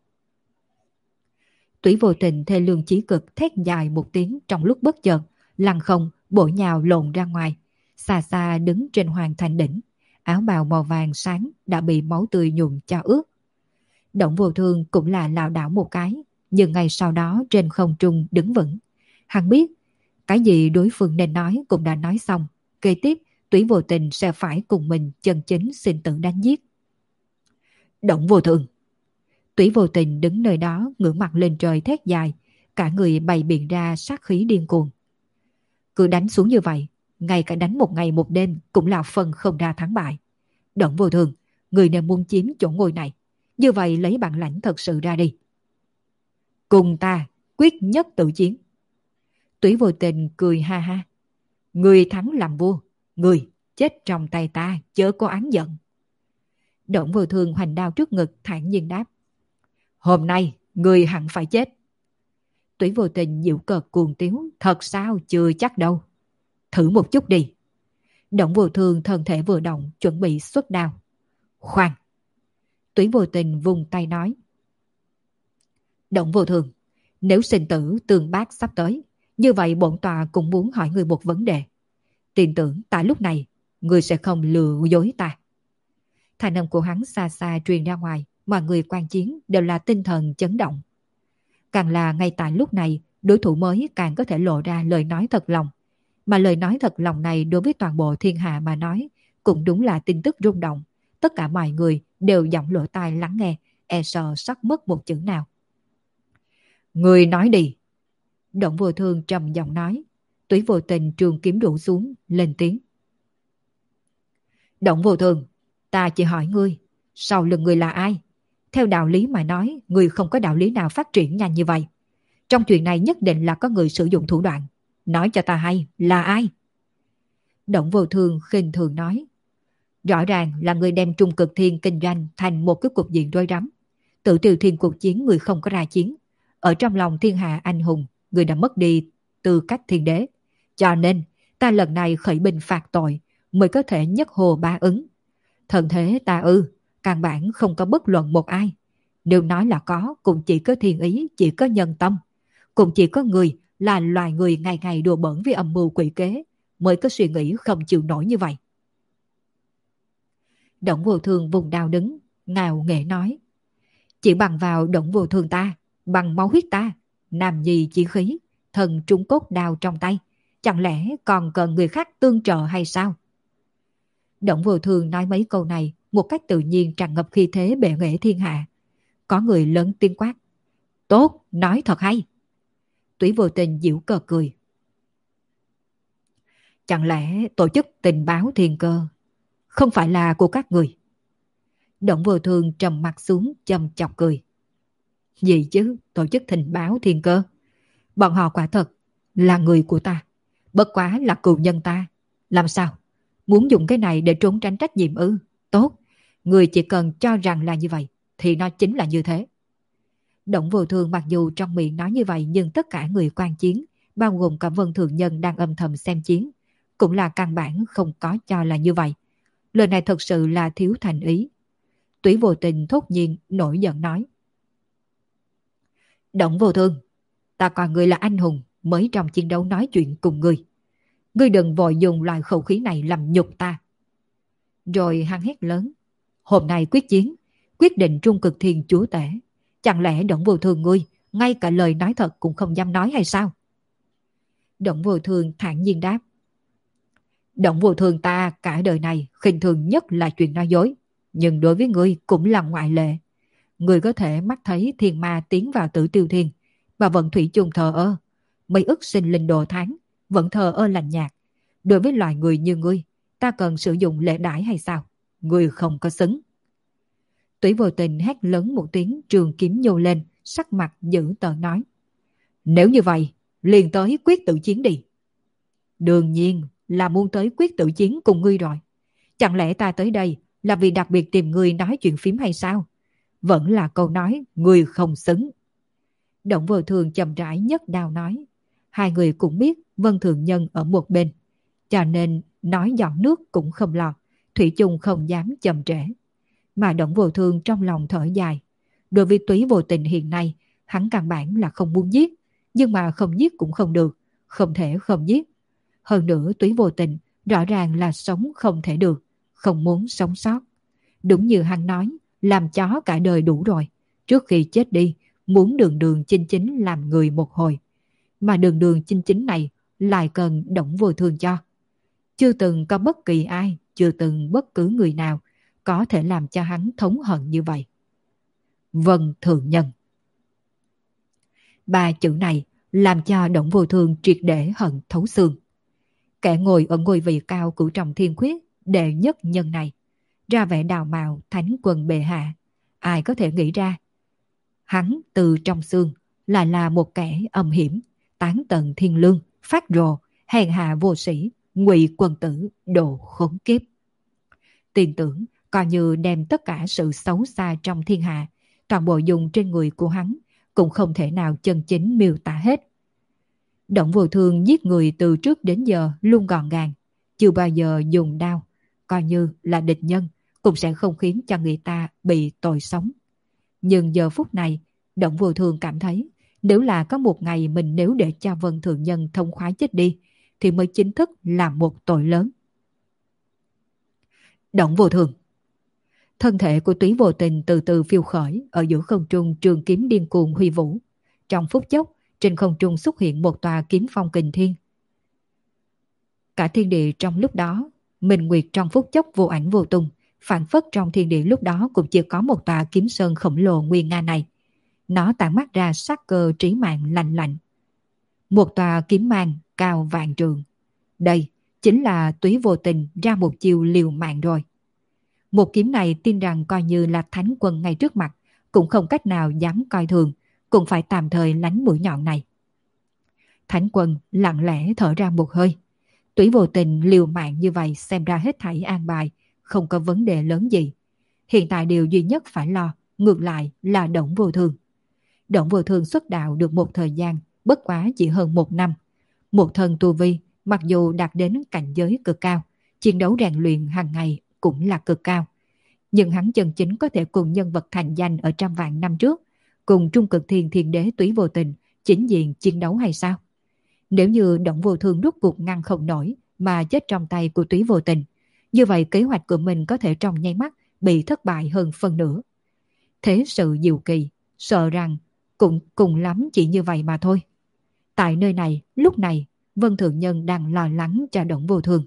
Tủy Vô Tình thê lương chí cực thét dài một tiếng trong lúc bất chợt, lăn không bổ nhào lộn ra ngoài, xa xa đứng trên hoàng thành đỉnh, áo bào màu vàng sáng đã bị máu tươi nhuộm cho ướt. Động Vô Thương cũng là lảo đảo một cái, nhưng ngay sau đó trên không trung đứng vững. Hắn biết cái gì đối phương nên nói cũng đã nói xong, kế tiếp Tủy Vô Tình sẽ phải cùng mình chân chính sinh tử đánh giết. Động Vô Thương. Tủy Vô Tình đứng nơi đó ngửa mặt lên trời thét dài, cả người bày biện ra sát khí điên cuồng. Cứ đánh xuống như vậy, ngay cả đánh một ngày một đêm cũng là phần không ra thắng bại. Động Vô Thương, người nên muốn chiếm chỗ ngôi này, như vậy lấy bản lãnh thật sự ra đi. Cùng ta quyết nhất tự chiến. Tủy Vô Tình cười ha ha. Người thắng làm vua, người chết trong tay ta chớ có oán giận. Động Vô Thương hoành đao trước ngực thản nhiên đáp. Hôm nay người hẳn phải chết. Tủy Vô Tình giễu cợt cuồng tiếu. Thật sao chưa chắc đâu. Thử một chút đi. Động Vô Thương thân thể vừa động chuẩn bị xuất đao. Khoan. Tủy Vô Tình vùng tay nói. Động Vô Thương, nếu sinh tử tương bác sắp tới, như vậy bổn tòa cũng muốn hỏi người một vấn đề. Tin tưởng tại lúc này người sẽ không lừa dối ta. Thanh âm của hắn xa xa truyền ra ngoài, mọi người quan chiến đều là tinh thần chấn động. Càng là ngay tại lúc này, đối thủ mới càng có thể lộ ra lời nói thật lòng. Mà lời nói thật lòng này đối với toàn bộ thiên hạ mà nói, cũng đúng là tin tức rung động. Tất cả mọi người đều giọng lỗ tai lắng nghe, e sợ sắp mất một chữ nào. Người nói đi. Động Vô Thương trầm giọng nói. Tủy Vô Tình trường kiếm rủ xuống, lên tiếng. Động Vô Thương, ta chỉ hỏi ngươi, sau lưng ngươi là ai? Theo đạo lý mà nói, ngươi không có đạo lý nào phát triển nhanh như vậy. Trong chuyện này nhất định là có người sử dụng thủ đoạn. Nói cho ta hay, là ai? Động Vô Thương khinh thường nói. Rõ ràng là người đem Trung Cực Thiên kinh doanh thành một cái cục diện rối rắm. Tự Tiêu Thiên cuộc chiến người không có ra chiến. Ở trong lòng thiên hạ anh hùng, người đã mất đi tư cách thiên đế. Cho nên, ta lần này khởi binh phạt tội mới có thể nhất hồ ba ứng. Thần thế ta ư, căn bản không có bất luận một ai. Nếu nói là có, cũng chỉ có thiên ý, chỉ có nhân tâm. Cũng chỉ có người là loài người ngày ngày đùa bỡn với âm mưu quỷ kế, mới có suy nghĩ không chịu nổi như vậy. Động Vô Thương vùng đao đứng, ngạo nghễ nói. Chỉ bằng vào Động Vô Thương ta, bằng máu huyết ta, nam nhi chí khí, thần trung cốt đao trong tay, chẳng lẽ còn cần người khác tương trợ hay sao? Động Vô Thương nói mấy câu này một cách tự nhiên tràn ngập khí thế bệ nghệ thiên hạ. Có người lớn tiếng quát. Tốt, nói thật hay. Tủy Vô Tình giễu cợt cười. Chẳng lẽ tổ chức tình báo thiên cơ không phải là của các người? Động Vô Thương trầm mặt xuống châm chọc cười. Gì chứ, tổ chức tình báo thiên cơ? Bọn họ quả thật là người của ta, bất quá là cừu nhân ta. Làm sao? Muốn dùng cái này để trốn tránh trách nhiệm ư? Tốt, người chỉ cần cho rằng là như vậy thì nó chính là như thế. Động Vô Thương mặc dù trong miệng nói như vậy, nhưng tất cả người quan chiến, bao gồm cả Vân Thường Nhân đang âm thầm xem chiến, cũng là căn bản không có cho là như vậy. Lời này thật sự là thiếu thành ý. Tủy Vô Tình thốt nhiên nổi giận nói. Động Vô Thương, ta coi người là anh hùng mới trong chiến đấu nói chuyện cùng ngươi. Ngươi đừng vội dùng loại khẩu khí này làm nhục ta. Rồi hắn hét lớn. Hôm nay quyết chiến, quyết định Trung Cực Thiên chúa tể. Chẳng lẽ Động Vô Thương ngươi ngay cả lời nói thật cũng không dám nói hay sao? Động Vô Thương thản nhiên đáp. Động Vô Thương ta cả đời này khinh thường nhất là chuyện nói dối. Nhưng đối với ngươi cũng là ngoại lệ. Ngươi có thể mắt thấy thiên ma tiến vào Tử Tiêu Thiên và vẫn thủy chung thờ ơ. Mấy ức sinh linh đồ tháng vẫn thờ ơ lạnh nhạt. Đối với loài người như ngươi, ta cần sử dụng lễ đãi hay sao? Ngươi không có xứng. Tủy Vô Tình hét lớn một tiếng, trường kiếm nhô lên, sắc mặt dữ tợn nói. Nếu như vậy, liền tới quyết tự chiến đi. Đương nhiên là muốn tới quyết tử chiến cùng ngươi rồi. Chẳng lẽ ta tới đây là vì đặc biệt tìm ngươi nói chuyện phím hay sao? Vẫn là câu nói ngươi không xứng. Động Vô Thường chậm rãi nhấc đao nói. Hai người cũng biết Vân Thường Nhân ở một bên, cho nên nói giọt nước cũng không lọt, thủy chung không dám chậm trễ. Mà Động Vô Thường trong lòng thở dài. Đối với Túy Vô Tình hiện nay, hắn căn bản là không muốn giết, nhưng mà không giết cũng không được, không thể không giết. Hơn nữa Túy Vô Tình rõ ràng là sống không thể được, không muốn sống sót. Đúng như hắn nói, làm chó cả đời đủ rồi, trước khi chết đi muốn đường đường chính chính làm người một hồi. Mà đường đường chính chính này lại cần Động Vô Thường cho. Chưa từng có bất kỳ ai, chưa từng bất cứ người nào có thể làm cho hắn thống hận như vậy. Vân Thường Nhân. Ba chữ này làm cho Động Vô Thường triệt để hận thấu xương. Kẻ ngồi ở ngôi vị cao cửu trọng thiên khuyết đệ nhất nhân này, ra vẻ đào mạo thánh quân bệ hạ, ai có thể nghĩ ra hắn từ trong xương lại là một kẻ âm hiểm, tán tận thiên lương, phát rồ, hèn hạ vô sĩ, ngụy quân tử, đồ khốn kiếp. Tin tưởng coi như đem tất cả sự xấu xa trong thiên hạ toàn bộ dùng trên người của hắn cũng không thể nào chân chính miêu tả hết. Động Vô Thường giết người từ trước đến giờ luôn gọn gàng, chưa bao giờ dùng đao, coi như là địch nhân cũng sẽ không khiến cho người ta bị tội sống. Nhưng giờ phút này, Động Vô Thường cảm thấy nếu là có một ngày mình nếu để cho Vân Thường Nhân thông khoái chết đi thì mới chính thức là một tội lớn. Động Vô Thường. Thân thể của Túy Vô Tình từ từ phiêu khởi ở giữa không trung, trường kiếm điên cuồng huy vũ. Trong phút chốc, trên không trung xuất hiện một tòa kiếm phong kình thiên. Cả thiên địa trong lúc đó, Minh Nguyệt trong phút chốc vô ảnh vô tung, phản phất trong thiên địa lúc đó cũng chỉ có một tòa kiếm sơn khổng lồ nguy nga này. Nó tản mát ra sắc cơ trí mạng lạnh lạnh. Một tòa kiếm mang cao vạn trượng. Đây chính là Túy Vô Tình ra một chiêu liều mạng rồi. Một kiếm này tin rằng coi như là thánh quân ngay trước mặt cũng không cách nào dám coi thường, cũng phải tạm thời lánh mũi nhọn này. Thánh quân lặng lẽ thở ra một hơi. Túy Vô Tình liều mạng như vậy xem ra hết thảy an bài, không có vấn đề lớn gì. Hiện tại điều duy nhất phải lo ngược lại là Động Vô Thường. Động Vô Thường xuất đạo được một thời gian, bất quá chỉ hơn một năm. Một thân tu vi mặc dù đạt đến cảnh giới cực cao, chiến đấu rèn luyện hàng ngày cũng là cực cao. Nhưng hắn chân chính có thể cùng nhân vật thành danh ở trăm vạn năm trước, cùng Trung Cực Thiên Thiên Đế Túy Vô Tình chính diện chiến đấu hay sao? Nếu như Động Vô Thường rút cuộc ngăn không nổi mà chết trong tay của Túy Vô Tình, như vậy kế hoạch của mình có thể trong nháy mắt bị thất bại hơn phân nửa. Thế sự diệu kỳ, sợ rằng cũng cùng lắm chỉ như vậy mà thôi. Tại nơi này, lúc này, Vân Thường Nhân đang lo lắng cho Động Vô Thường.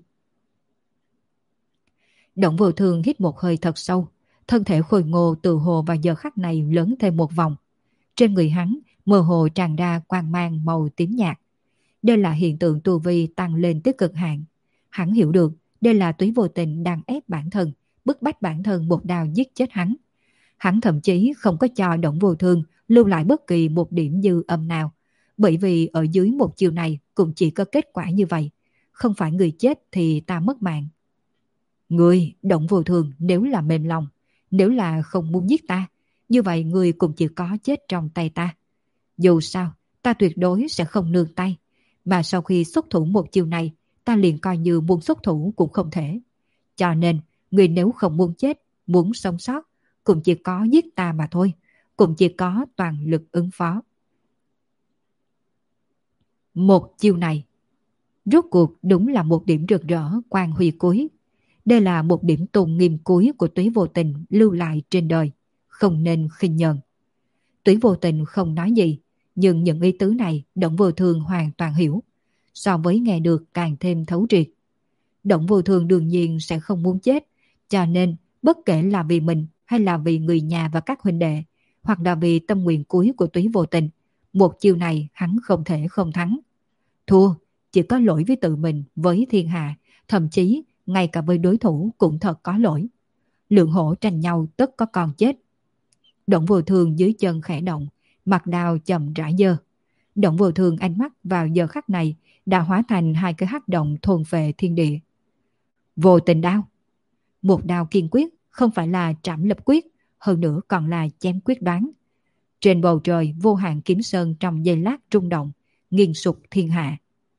Động Vô Thường hít một hơi thật sâu, thân thể khôi ngô từ hồ vào giờ khắc này lớn thêm một vòng. Trên người hắn, mơ hồ tràn ra quang mang màu tím nhạt. Đây là hiện tượng tu vi tăng lên tới cực hạn. Hắn hiểu được đây là Túy Vô Tình đang ép bản thân, bức bách bản thân một đao giết chết hắn. Hắn thậm chí không có cho Động Vô Thường lưu lại bất kỳ một điểm dư âm nào, bởi vì ở dưới một chiều này cũng chỉ có kết quả như vậy. Không phải người chết thì ta mất mạng. Người, Động Vô Thường, nếu là mềm lòng, nếu là không muốn giết ta, như vậy người cũng chỉ có chết trong tay ta. Dù sao, ta tuyệt đối sẽ không nương tay, mà sau khi xuất thủ một chiều này, ta liền coi như muốn xuất thủ cũng không thể. Cho nên, người nếu không muốn chết, muốn sống sót, cũng chỉ có giết ta mà thôi, cũng chỉ có toàn lực ứng phó. Một chiêu này, rốt cuộc đúng là một điểm rực rỡ quang huy cuối. Đây là một điểm tôn nghiêm cuối của Túy Vô Tình lưu lại trên đời, không nên khinh nhờn. Túy Vô Tình không nói gì, nhưng những ý tứ này Động Vô Thường hoàn toàn hiểu, so với nghe được càng thêm thấu triệt. Động Vô Thường đương nhiên sẽ không muốn chết, cho nên bất kể là vì mình hay là vì người nhà và các huynh đệ, hoặc là vì tâm nguyện cuối của Túy Vô Tình, một chiêu này hắn không thể không thắng. Thua chỉ có lỗi với tự mình, với thiên hạ, thậm chí ngay cả với đối thủ cũng thật có lỗi. Lượng hổ tranh nhau tất có con chết. Động Vô Thường dưới chân khẽ động, mặt đao chậm rãi dơ. Động Vô Thường ánh mắt vào giờ khắc này đã hóa thành hai cái hắc động thôn phệ thiên địa. Vô tình đao. Một đao kiên quyết, không phải là trảm lập quyết, hơn nữa còn là chém quyết đoán. Trên bầu trời vô hạn kiếm sơn trong giây lát rung động, nghiêng sụp thiên hạ.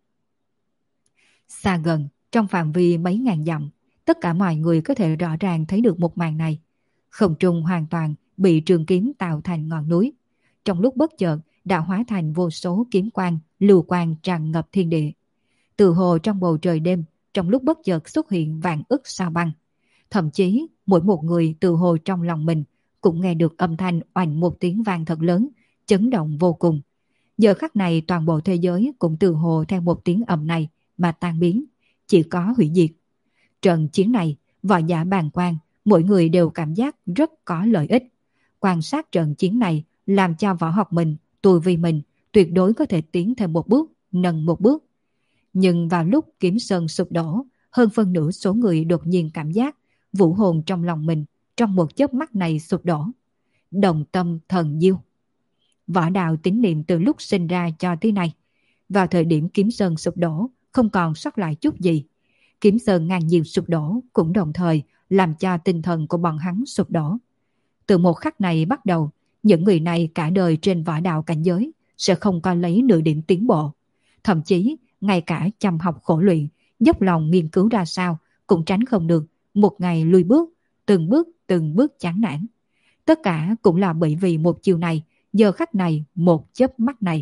Xa gần, trong phạm vi mấy ngàn dặm, tất cả mọi người có thể rõ ràng thấy được một màn này. Không trung hoàn toàn bị trường kiếm tạo thành ngọn núi. Trong lúc bất chợt đã hóa thành vô số kiếm quang, lưu quang tràn ngập thiên địa. Từ hồ trong bầu trời đêm, trong lúc bất chợt xuất hiện vạn ức sao băng. Thậm chí, mỗi một người từ hồ trong lòng mình cũng nghe được âm thanh oanh một tiếng vang thật lớn, chấn động vô cùng. Giờ khắc này toàn bộ thế giới cũng từ hồ theo một tiếng ầm này mà tan biến, chỉ có hủy diệt. Trận chiến này, võ giả bàng quan, mỗi người đều cảm giác rất có lợi ích. Quan sát trận chiến này làm cho võ học mình, tu vi mình tuyệt đối có thể tiến thêm một bước, nâng một bước. Nhưng vào lúc kiếm sơn sụp đổ, hơn phân nửa số người đột nhiên cảm giác vũ hồn trong lòng mình trong một chớp mắt này sụp đổ. Đồng tâm thần diêu. Võ đạo tín niệm từ lúc sinh ra cho tới nay. Vào thời điểm kiếm sơn sụp đổ, không còn sót lại chút gì. Kiếm sơn ngang nhiên sụp đổ cũng đồng thời làm cho tinh thần của bọn hắn sụp đổ. Từ một khắc này bắt đầu, những người này cả đời trên võ đạo cảnh giới sẽ không có lấy nửa điểm tiến bộ. Thậm chí, ngay cả chăm học khổ luyện, dốc lòng nghiên cứu ra sao cũng tránh không được một ngày lùi bước, từng bước từng bước chán nản. Tất cả cũng là bởi vì một chiều này, giờ khắc này, một chớp mắt này.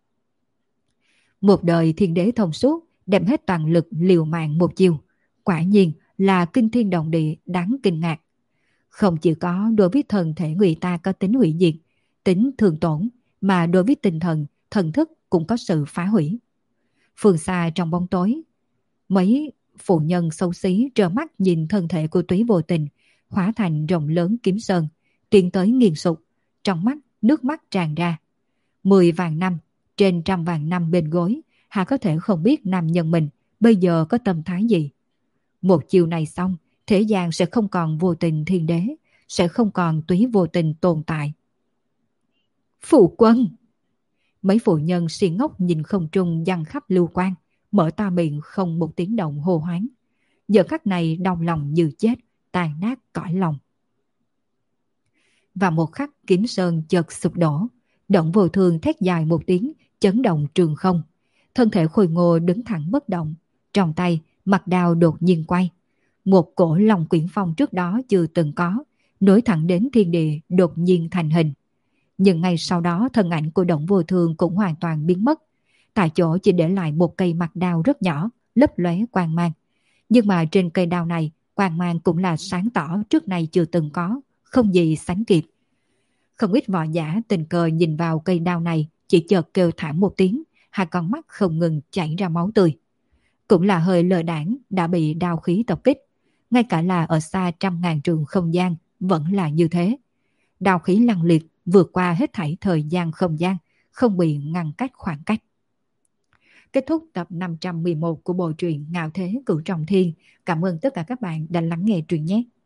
Một đời thiên đế thông suốt, đem hết toàn lực liều mạng một chiều. Quả nhiên là kinh thiên động địa đáng kinh ngạc. Không chỉ có đối với thân thể người ta có tính hủy diệt, tính thường tổn, mà đối với tinh thần, thần thức cũng có sự phá hủy. Phương xa trong bóng tối, mấy phụ nhân xấu xí trơ mắt nhìn thân thể của Túy Vô Tình hóa thành rộng lớn kiếm sơn, tiến tới nghiền sụp, trong mắt nước mắt tràn ra. Mười vạn năm, trên trăm vạn năm bên gối, hà có thể không biết nam nhân mình bây giờ có tâm thái gì. Một chiều này xong, thế gian sẽ không còn Vô Tình thiên đế, sẽ không còn Túy Vô Tình tồn tại. Phụ quân! Mấy phụ nhân si ngốc nhìn không trung giăng khắp lưu quang, mở to miệng không một tiếng động hô hoáng. Giờ khắc này đau lòng như chết, tàn nát cõi lòng. Và một khắc kiếm sơn chợt sụp đổ, Động Vô Thường thét dài một tiếng, chấn động trường không. Thân thể khôi ngô đứng thẳng bất động, trong tay mặt đao đột nhiên quay. Một cổ long quyển phong trước đó chưa từng có, nối thẳng đến thiên địa đột nhiên thành hình. Nhưng ngay sau đó thân ảnh của Động Vô Thường cũng hoàn toàn biến mất. Tại chỗ chỉ để lại một cây mặt đao rất nhỏ, lấp lóe quang mang. Nhưng mà trên cây đao này, quang mang cũng là sáng tỏ trước nay chưa từng có, không gì sánh kịp. Không ít võ giả tình cờ nhìn vào cây đao này, chỉ chợt kêu thảm một tiếng, hai con mắt không ngừng chảy ra máu tươi. Cũng là hơi lơ đãng đã bị đao khí tập kích. Ngay cả là ở xa trăm ngàn trường không gian, vẫn là như thế. Đao khí lăng liệt vượt qua hết thảy thời gian không gian, không bị ngăn cách khoảng cách. Kết thúc tập năm trăm mười một của bộ truyện Ngạo Thế Cửu Trọng Thiên. Cảm ơn tất cả các bạn đã lắng nghe truyện nhé.